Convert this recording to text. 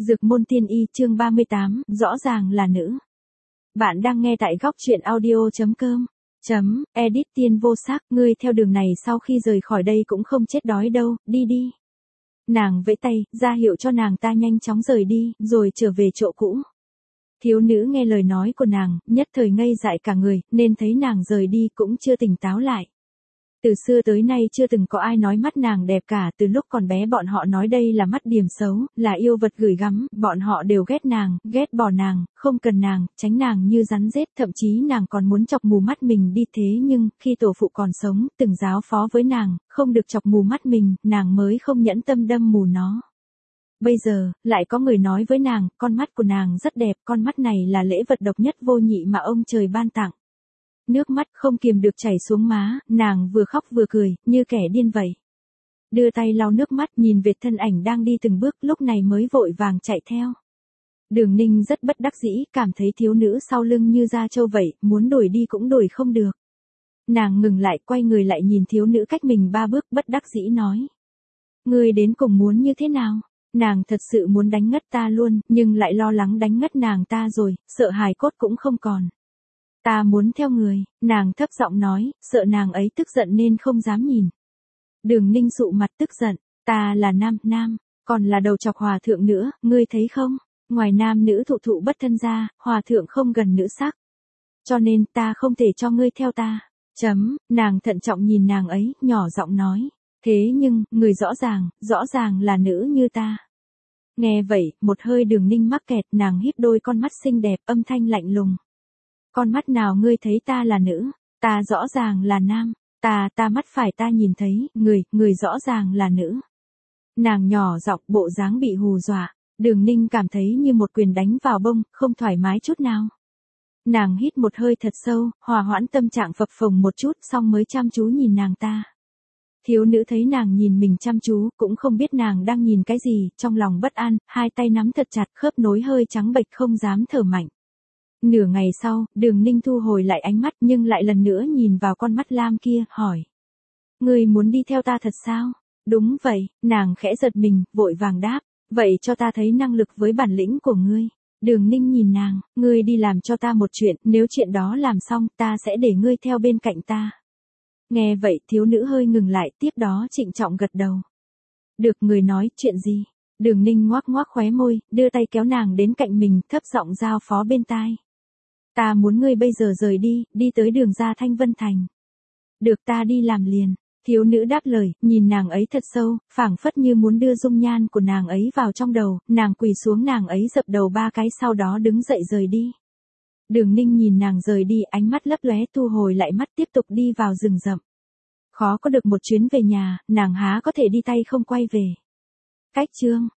Dược môn tiên y chương 38, rõ ràng là nữ. Bạn đang nghe tại góc truyện audio.com. Edit Tiên vô sắc, ngươi theo đường này sau khi rời khỏi đây cũng không chết đói đâu, đi đi. Nàng vẫy tay, ra hiệu cho nàng ta nhanh chóng rời đi, rồi trở về chỗ cũ. Thiếu nữ nghe lời nói của nàng, nhất thời ngây dại cả người, nên thấy nàng rời đi cũng chưa tỉnh táo lại. Từ xưa tới nay chưa từng có ai nói mắt nàng đẹp cả, từ lúc còn bé bọn họ nói đây là mắt điểm xấu, là yêu vật gửi gắm, bọn họ đều ghét nàng, ghét bỏ nàng, không cần nàng, tránh nàng như rắn rết, thậm chí nàng còn muốn chọc mù mắt mình đi thế nhưng, khi tổ phụ còn sống, từng giáo phó với nàng, không được chọc mù mắt mình, nàng mới không nhẫn tâm đâm mù nó. Bây giờ, lại có người nói với nàng, con mắt của nàng rất đẹp, con mắt này là lễ vật độc nhất vô nhị mà ông trời ban tặng. Nước mắt không kiềm được chảy xuống má, nàng vừa khóc vừa cười, như kẻ điên vậy. Đưa tay lau nước mắt nhìn Việt thân ảnh đang đi từng bước lúc này mới vội vàng chạy theo. Đường Ninh rất bất đắc dĩ, cảm thấy thiếu nữ sau lưng như da trâu vậy, muốn đuổi đi cũng đuổi không được. Nàng ngừng lại quay người lại nhìn thiếu nữ cách mình 3 bước bất đắc dĩ nói. Ngươi đến cùng muốn như thế nào? Nàng thật sự muốn đánh ngất ta luôn, nhưng lại lo lắng đánh ngất nàng ta rồi, sợ hài cốt cũng không còn. Ta muốn theo người, nàng thấp giọng nói, sợ nàng ấy tức giận nên không dám nhìn. Đường Ninh sụ mặt tức giận, ta là nam, còn là đầu chọc hòa thượng nữa, ngươi thấy không? Ngoài nam nữ thụ bất thân ra, hòa thượng không gần nữ sắc. Cho nên ta không thể cho ngươi theo ta. Nàng thận trọng nhìn nàng ấy, nhỏ giọng nói. Thế nhưng, người rõ ràng là nữ như ta. Nghe vậy, một hơi Đường Ninh mắc kẹt, nàng híp đôi con mắt xinh đẹp, âm thanh lạnh lùng. Con mắt nào ngươi thấy ta là nữ, ta rõ ràng là nam, ta mắt phải ta nhìn thấy, người rõ ràng là nữ. Nàng nhỏ giọng bộ dáng bị hù dọa, Đường Ninh cảm thấy như một quyền đánh vào bông, không thoải mái chút nào. Nàng hít một hơi thật sâu, hòa hoãn tâm trạng phập phồng một chút xong mới chăm chú nhìn nàng ta. Thiếu nữ thấy nàng nhìn mình chăm chú, cũng không biết nàng đang nhìn cái gì, trong lòng bất an, hai tay nắm thật chặt, khớp nối hơi trắng bệch không dám thở mạnh. Nửa ngày sau, Đường Ninh thu hồi lại ánh mắt nhưng lại lần nữa nhìn vào con mắt lam kia, hỏi. Ngươi muốn đi theo ta thật sao? Đúng vậy, nàng khẽ giật mình, vội vàng đáp. Vậy cho ta thấy năng lực với bản lĩnh của ngươi. Đường Ninh nhìn nàng, ngươi đi làm cho ta một chuyện, nếu chuyện đó làm xong ta sẽ để ngươi theo bên cạnh ta. Nghe vậy thiếu nữ hơi ngừng lại, tiếp đó trịnh trọng gật đầu. Được, người nói, chuyện gì? Đường Ninh ngoác khóe môi, đưa tay kéo nàng đến cạnh mình, thấp giọng giao phó bên tai. Ta muốn ngươi bây giờ rời đi tới đường ra Thanh Vân Thành. Được, ta đi làm liền. Thiếu nữ đáp lời, nhìn nàng ấy thật sâu, phảng phất như muốn đưa dung nhan của nàng ấy vào trong đầu, nàng quỳ xuống nàng ấy dập đầu 3 cái sau đó đứng dậy rời đi. Đường Ninh nhìn nàng rời đi, ánh mắt lấp lóe thu hồi lại mắt tiếp tục đi vào rừng rậm. Khó có được một chuyến về nhà, nàng há có thể đi tay không quay về. Cách chương